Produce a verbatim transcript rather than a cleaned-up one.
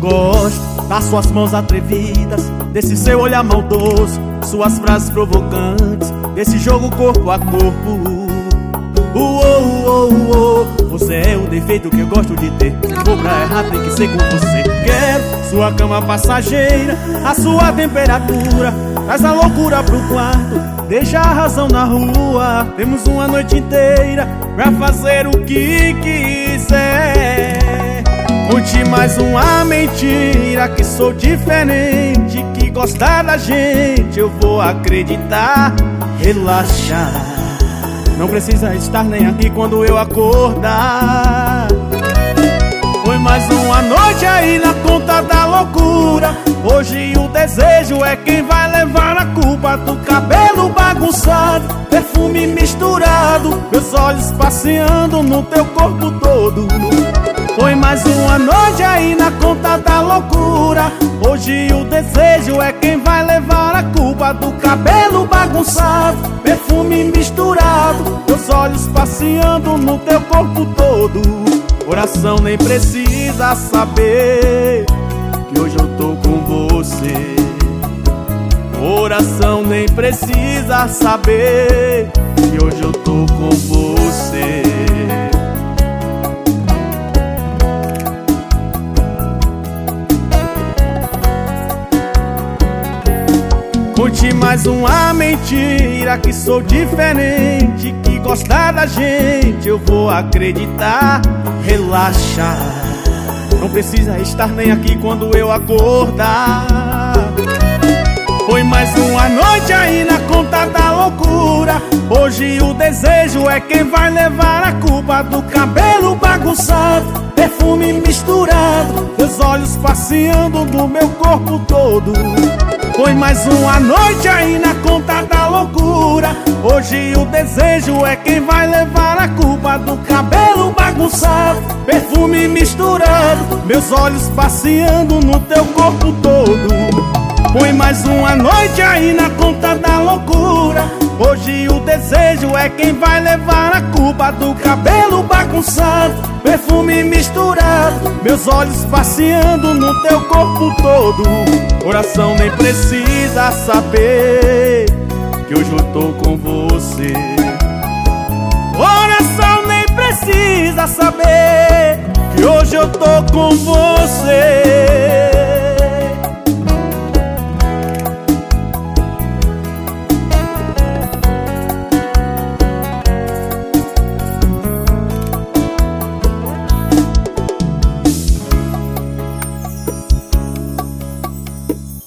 Gosto das suas mãos atrevidas, desse seu olhar maldoso, suas frases provocantes, desse jogo corpo a corpo. Uou, uou, uou, você é o defeito que eu gosto de ter. Se for pra errar tem que ser com você. Quero sua cama passageira, a sua temperatura, traz a loucura pro quarto, deixa a razão na rua. Temos uma noite inteira pra fazer o que quiser. Conte mais uma mentira, que sou diferente, que gostar da gente eu vou acreditar. Relaxa, não precisa estar nem aqui quando eu acordar. Foi mais uma noite aí na conta da loucura. Hoje o desejo é quem vai levar a culpa do cabelo bagunçado, perfume misturado, meus olhos passeando no teu corpo todo. Foi mais uma noite aí na conta da loucura. Hoje o desejo é quem vai levar a culpa do cabelo bagunçado, perfume misturado, meus olhos passeando no teu corpo todo. Coração nem precisa saber que hoje eu tô com você. Coração nem precisa saber que hoje eu tô com você. Conte mais uma mentira, que sou diferente, que gostar da gente eu vou acreditar. Relaxa, não precisa estar nem aqui quando eu acordar. Foi mais uma noite aí na conta da loucura. Hoje o desejo é quem vai levar a culpa do cabelo bagunçado, perfume misturado, meus olhos passeando no meu corpo todo. Foi mais uma noite aí na conta da loucura. Hoje o desejo é quem vai levar a culpa do cabelo bagunçado, perfume misturado, meus olhos passeando no teu corpo todo. Foi mais uma noite aí na conta da loucura. Hoje o desejo é quem vai levar a culpa do cabelo bagunçado, perfume misturado, meus olhos passeando no teu corpo todo. Coração nem precisa saber que hoje eu tô com você. Coração nem precisa saber que hoje eu tô com você.